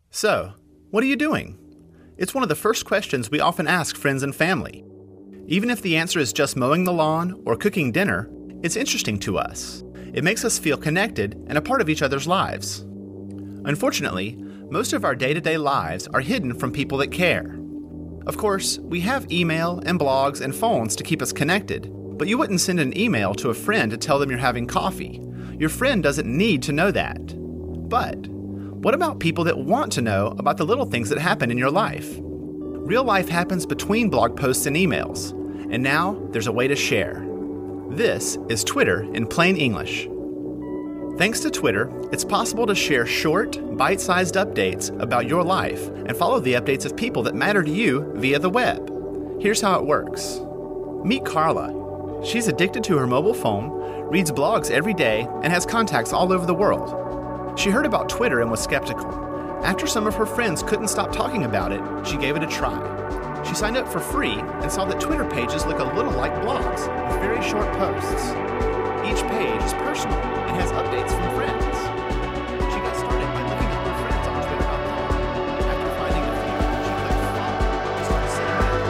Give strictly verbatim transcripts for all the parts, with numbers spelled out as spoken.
So, what are you doing? It's one of the first questions we often ask friends and family. Even if the answer is just mowing the lawn or cooking dinner, it's interesting to us. It makes us feel connected and a part of each other's lives. Unfortunately, most of our day-to-day lives are hidden from people that care. Of course, we have email and blogs and phones to keep us connected, but you wouldn't send an email to a friend to tell them you're having coffee. Your friend doesn't need to know that. But what about people that want to know about the little things that happen in your life? Real life happens between blog posts and emails, and now there's a way to share. This is Twitter in plain English. Thanks to Twitter, it's possible to share short, bite-sized updates about your life and follow the updates of people that matter to you via the web. Here's how it works. Meet Carla. She's addicted to her mobile phone, reads blogs every day, and has contacts all over the world. She heard about Twitter and was skeptical. After some of her friends couldn't stop talking about it, she gave it a try. She signed up for free and saw that Twitter pages look a little like blogs with very short posts. Each page is personal and has updates from friends. She got started by looking at her friends on Twitter dot com. After finding a few, she clicked follow and started sending out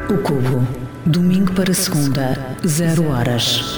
O Cubo, domingo para segunda, zero horas.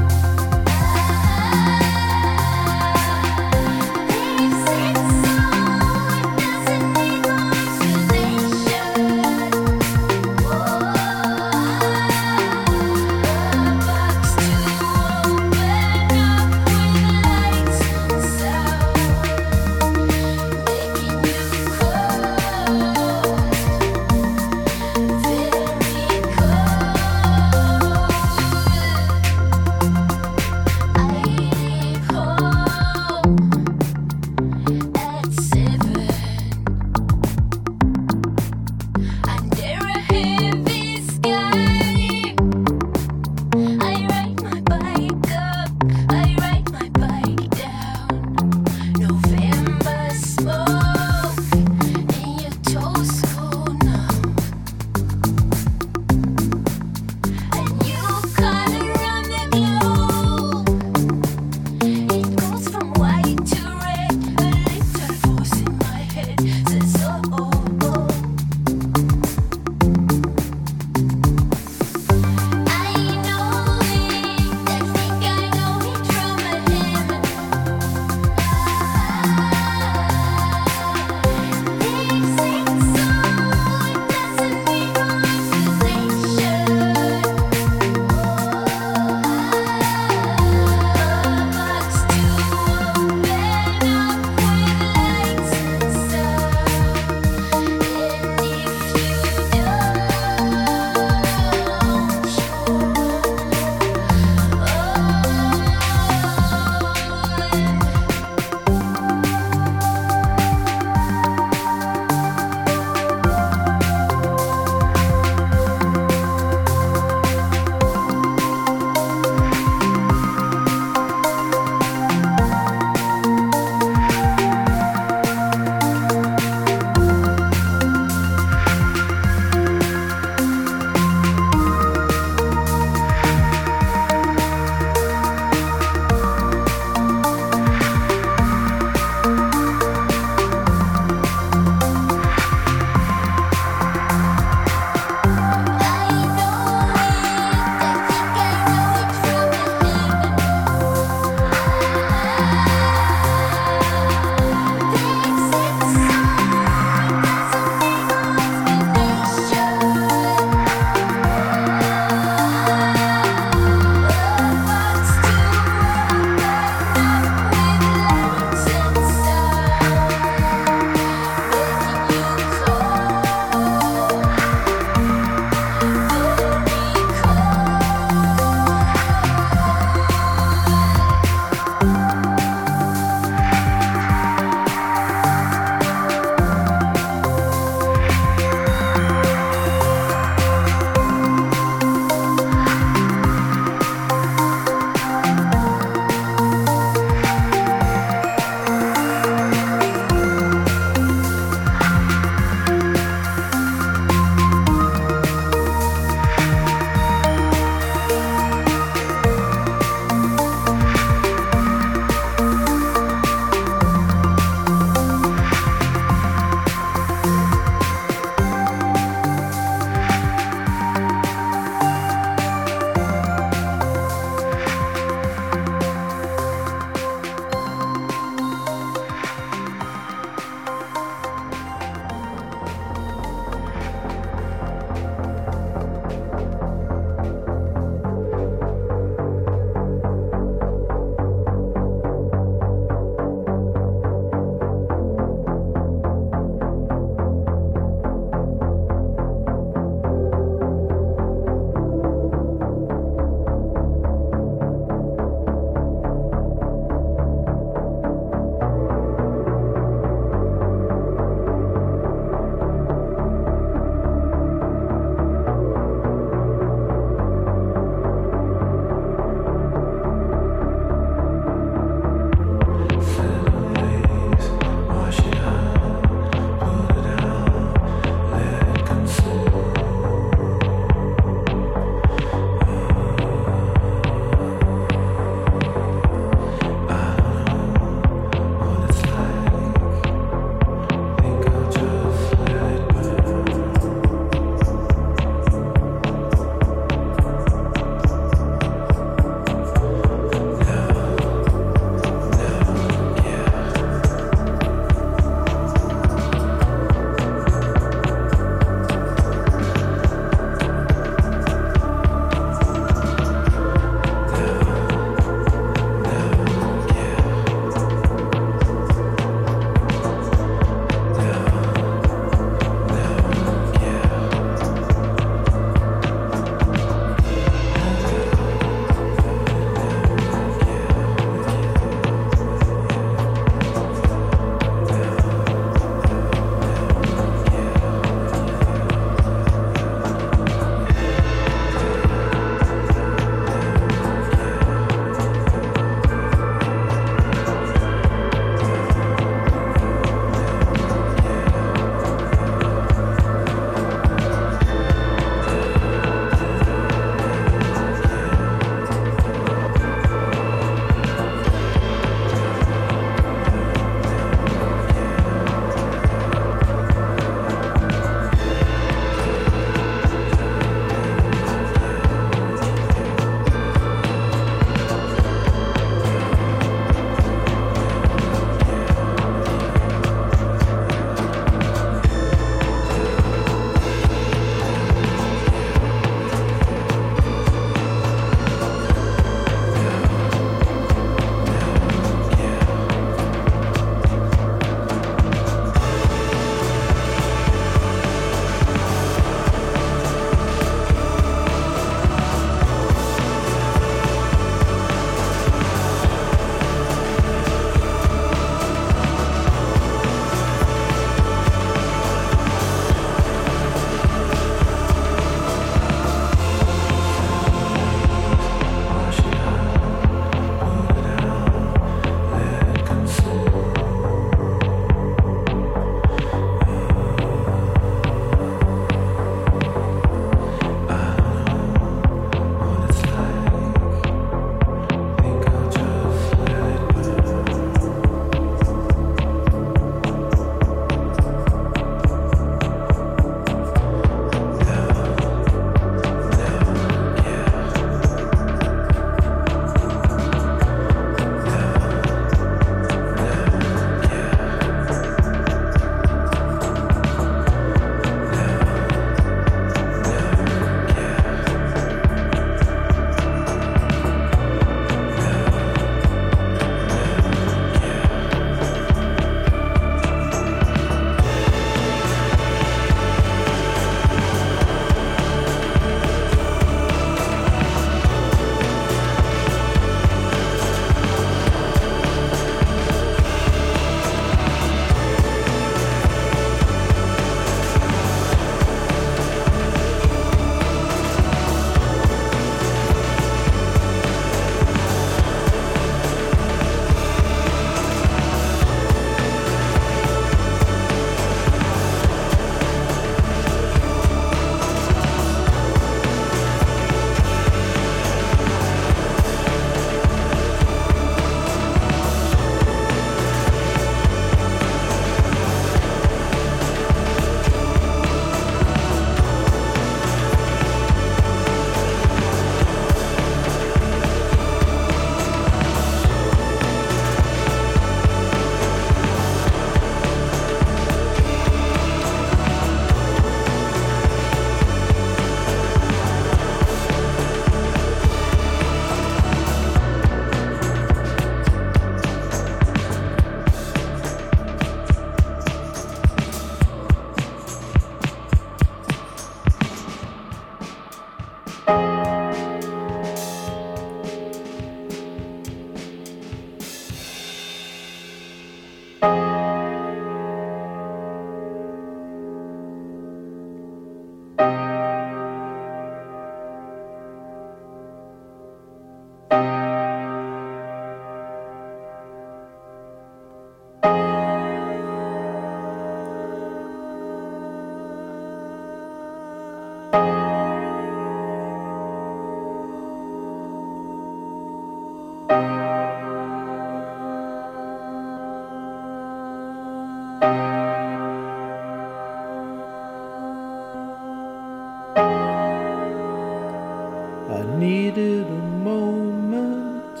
I needed a moment,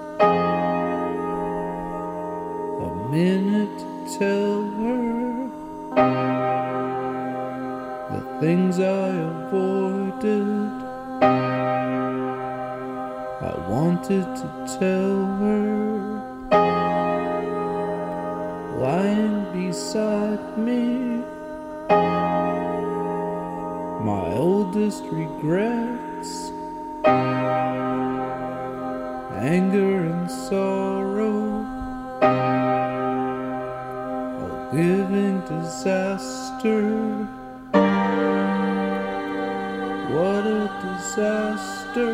a minute to tell her the things I avoided. I wanted to tell her, lying beside me, my oldest regrets, anger and sorrow, a living disaster. What a disaster,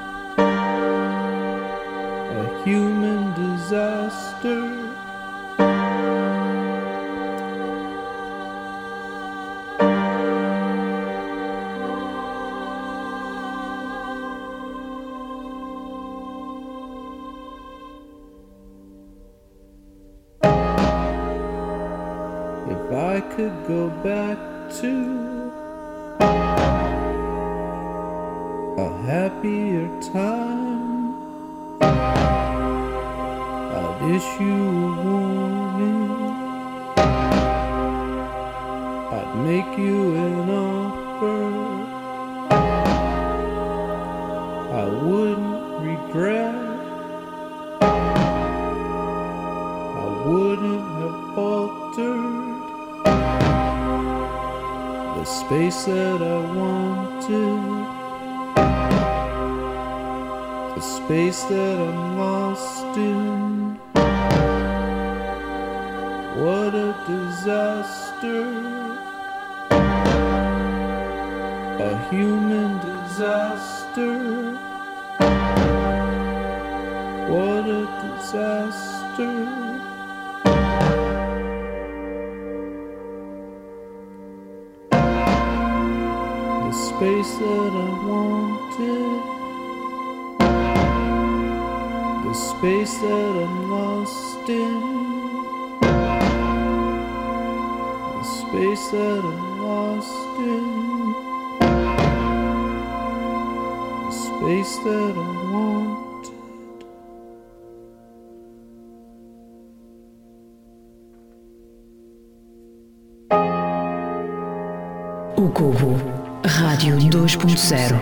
a human disaster. If I could go back to a happier time, I'd issue a warning, I'd make you an offer I wouldn't regret, I wouldn't have faltered. The space that I wanted, the space that I'm lost in. What a disaster, a human disaster. What a disaster. The space that I wanted, the space that I'm lost in, the space that I'm lost in, the space that I wanted. O Cubo Rádio dois ponto zero.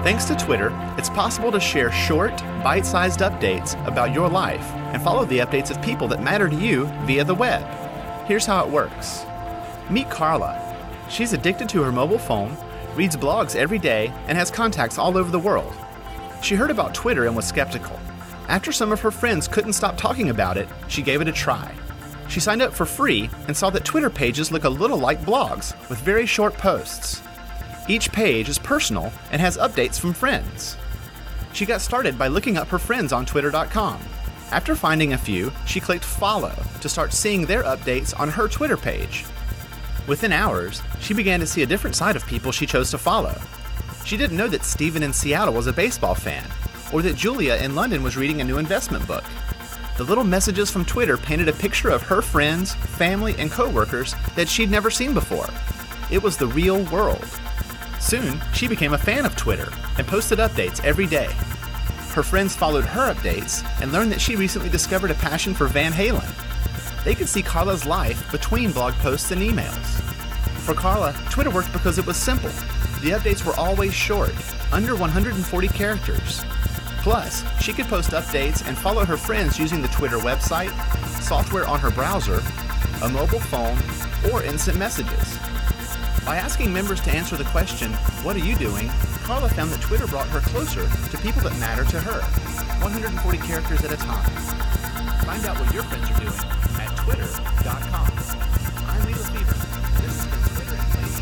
Thanks to Twitter, it's possible to share short, bite-sized updates about your life and follow the updates of people that matter to you via the web. Here's how it works. Meet Carla. She's addicted to her mobile phone, reads blogs every day, and has contacts all over the world. She heard about Twitter and was skeptical. After some of her friends couldn't stop talking about it, she gave it a try. She signed up for free and saw that Twitter pages look a little like blogs with very short posts. Each page is personal and has updates from friends. She got started by looking up her friends on twitter dot com. After finding a few, she clicked follow to start seeing their updates on her Twitter page. Within hours, she began to see a different side of people she chose to follow. She didn't know that Steven in Seattle was a baseball fan, or that Julia in London was reading a new investment book. The little messages from Twitter painted a picture of her friends, family, and coworkers that she'd never seen before. It was the real world. Soon, she became a fan of Twitter and posted updates every day. Her friends followed her updates and learned that she recently discovered a passion for Van Halen. They could see Carla's life between blog posts and emails. For Carla, Twitter worked because it was simple. The updates were always short, under one hundred forty characters. Plus, she could post updates and follow her friends using the Twitter website, software on her browser, a mobile phone, or instant messages. By asking members to answer the question, "What are you doing?" Carla found that Twitter brought her closer to people that matter to her, one hundred forty characters at a time. Find out what your friends are doing at twitter dot com. I'm Lila Fever. This has been Twitter and Lazy.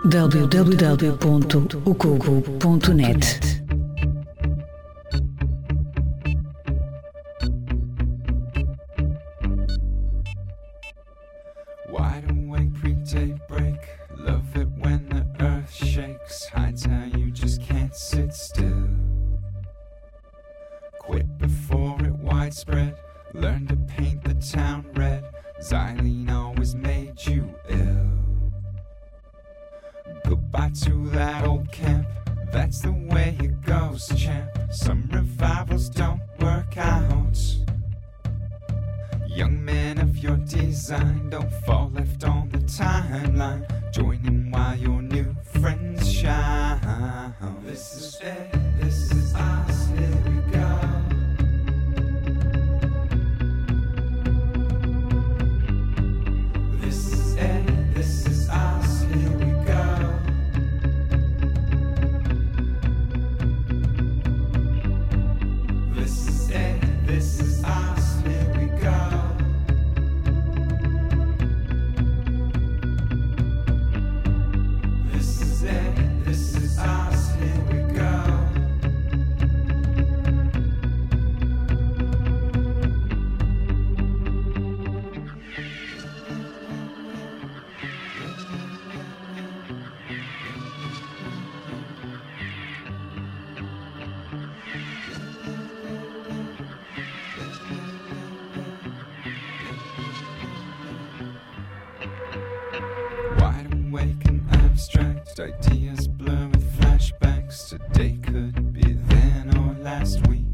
w w w ponto ucogo ponto net. Wide awake pre-daybreak, love it when the earth shakes. Hides how you just can't sit still. Quit before it widespread, learn to paint the town red. Xylene always made you ill. Goodbye to that old camp, that's the way it goes, champ. Some revivals don't work out. Young men of your design, don't fall left on the timeline. Join in while your new friends shine. This is it, this is us, here we go. This is it, this is us, here we go. This is it, this is us, here we go. This is it, this is us, here we go. Wide awake and abstract, ideas blur with flashbacks. Today could be then or last week.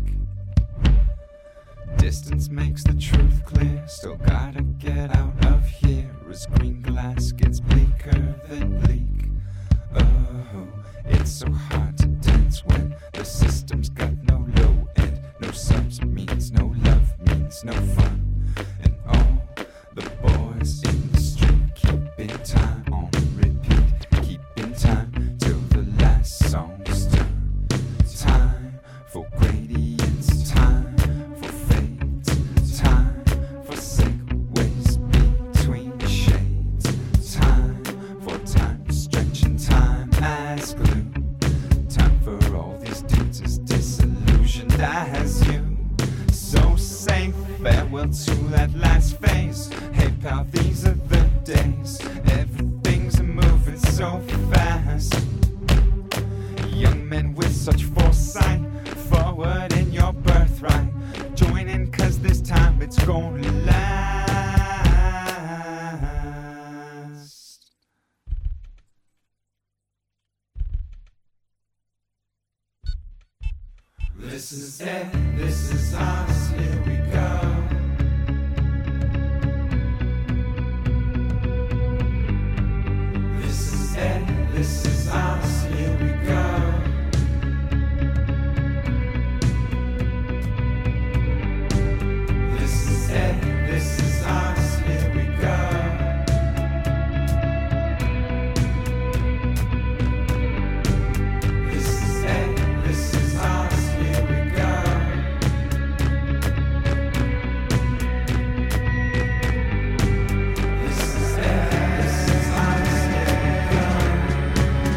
Distance makes the truth clear, still gotta get out of here as green glass gets bleaker than bleak. Oh, it's so hard to dance when the system's got no low end. No subs means no love means no fun. And all the boys in the street keeping time on repeat, keeping time till the last song's done. Time for gradients, time for fades, time for segues between shades, time for time stretching time as glue, time for all these dudes as disillusioned as you. So say farewell to that last phase. Hey pal, these are the days. Everything's moving so fast. Young men with such foresight, forward in your birthright. Join in cause this time it's gonna last. This is it, this is us, here we go. This is it, this is us, here we go. This is it, this is us, here we go. This is it, this is us, here we go. This is it, this is us, here we go.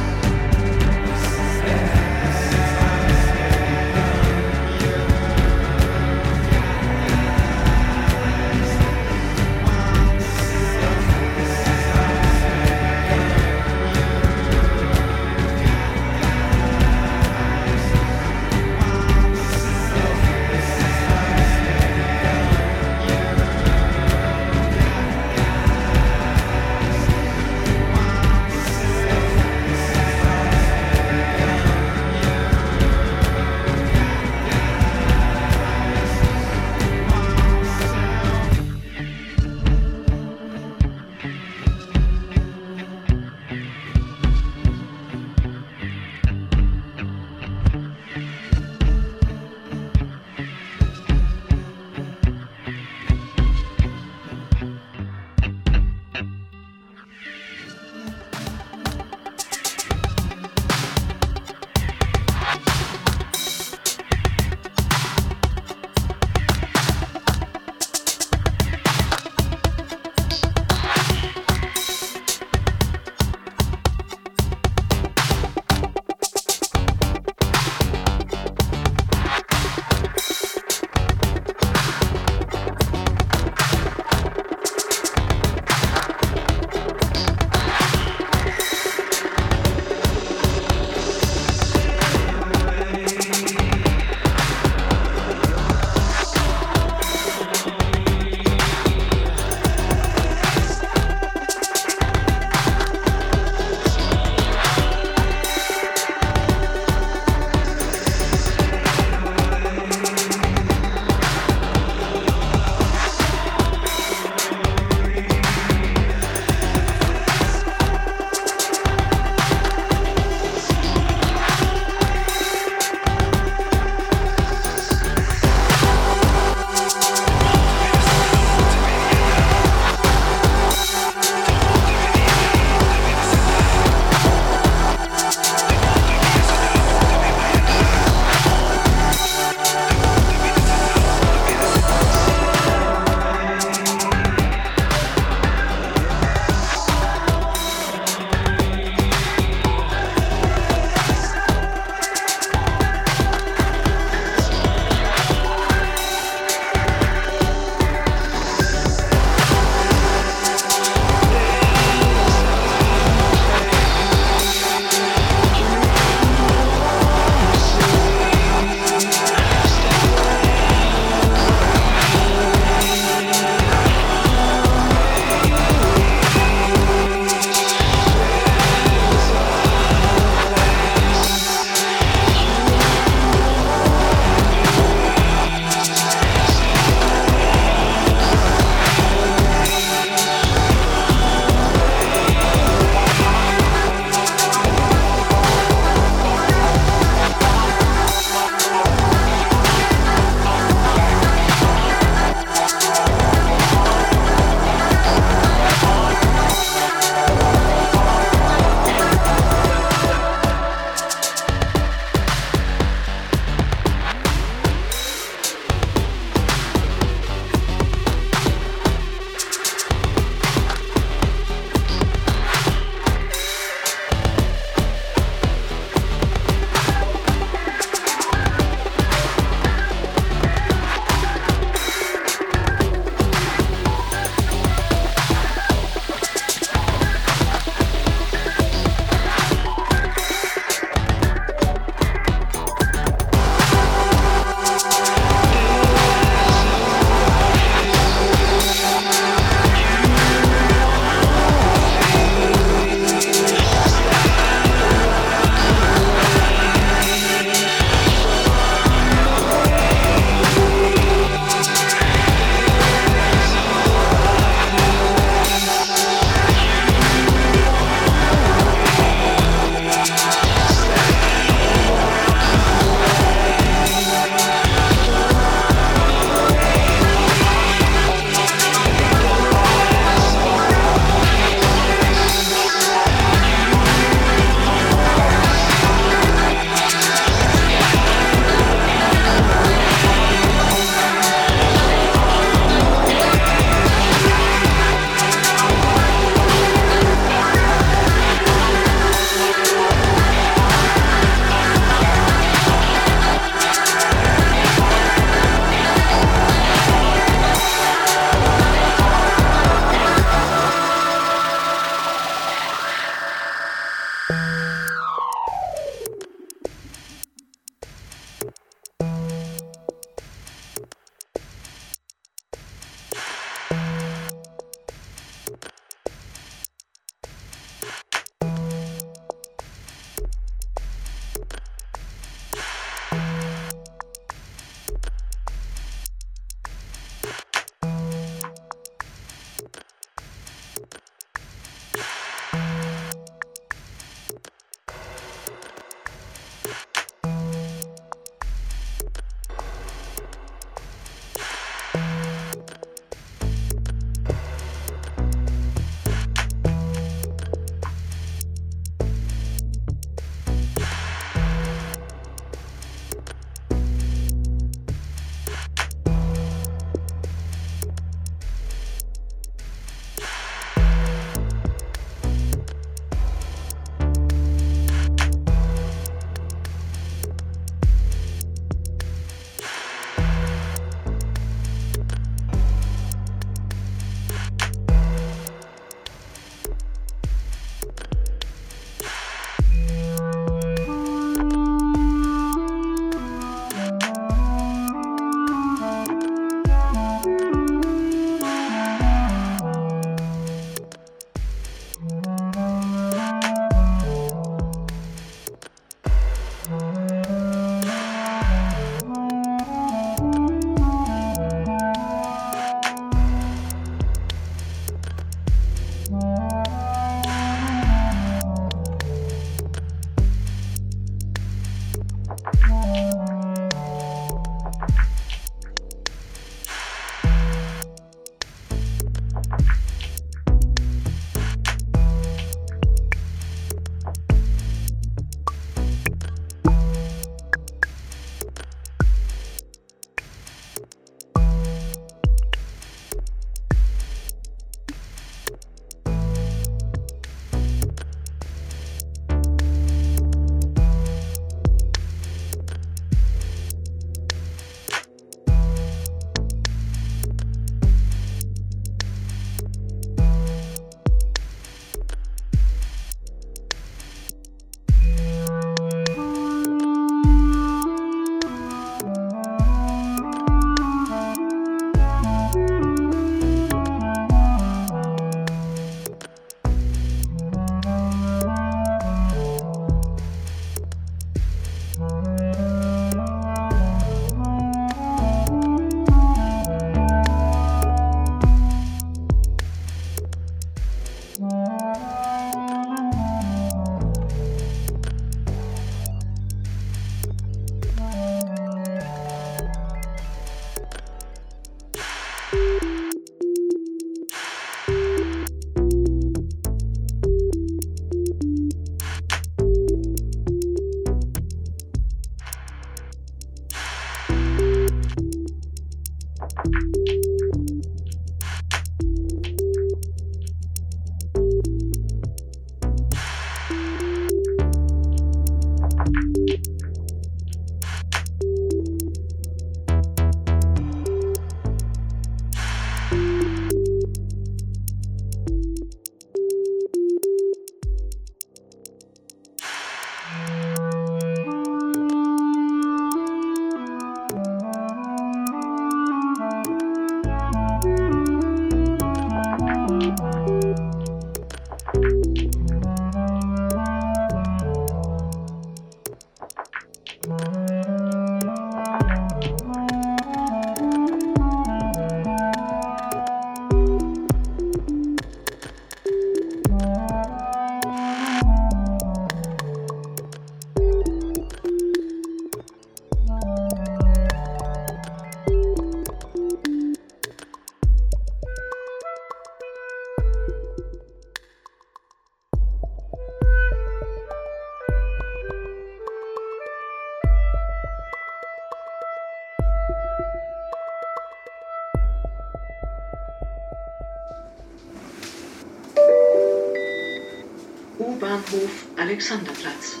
U-Bahnhof Alexanderplatz.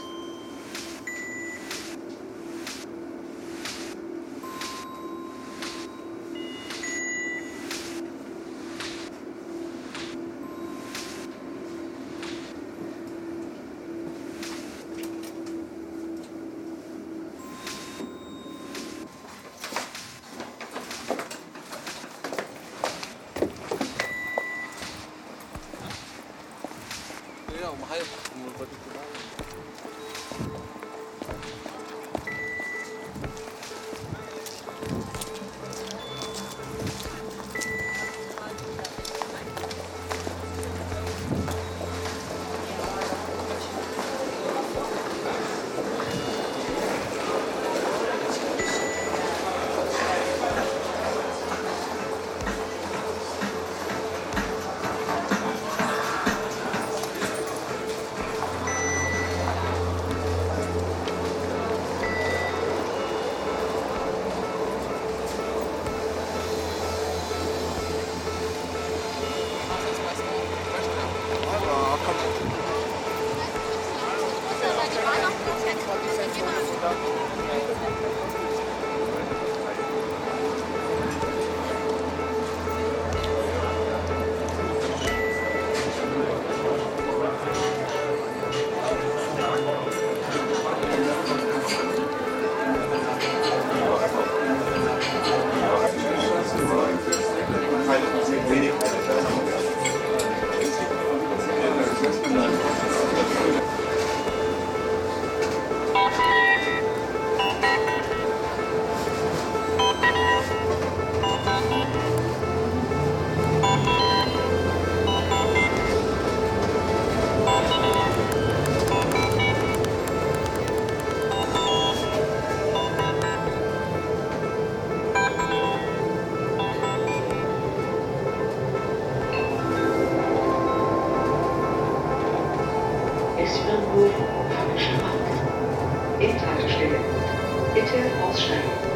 S-Bahnhof Badischer Wald. Endhaltestelle. Bitte aussteigen.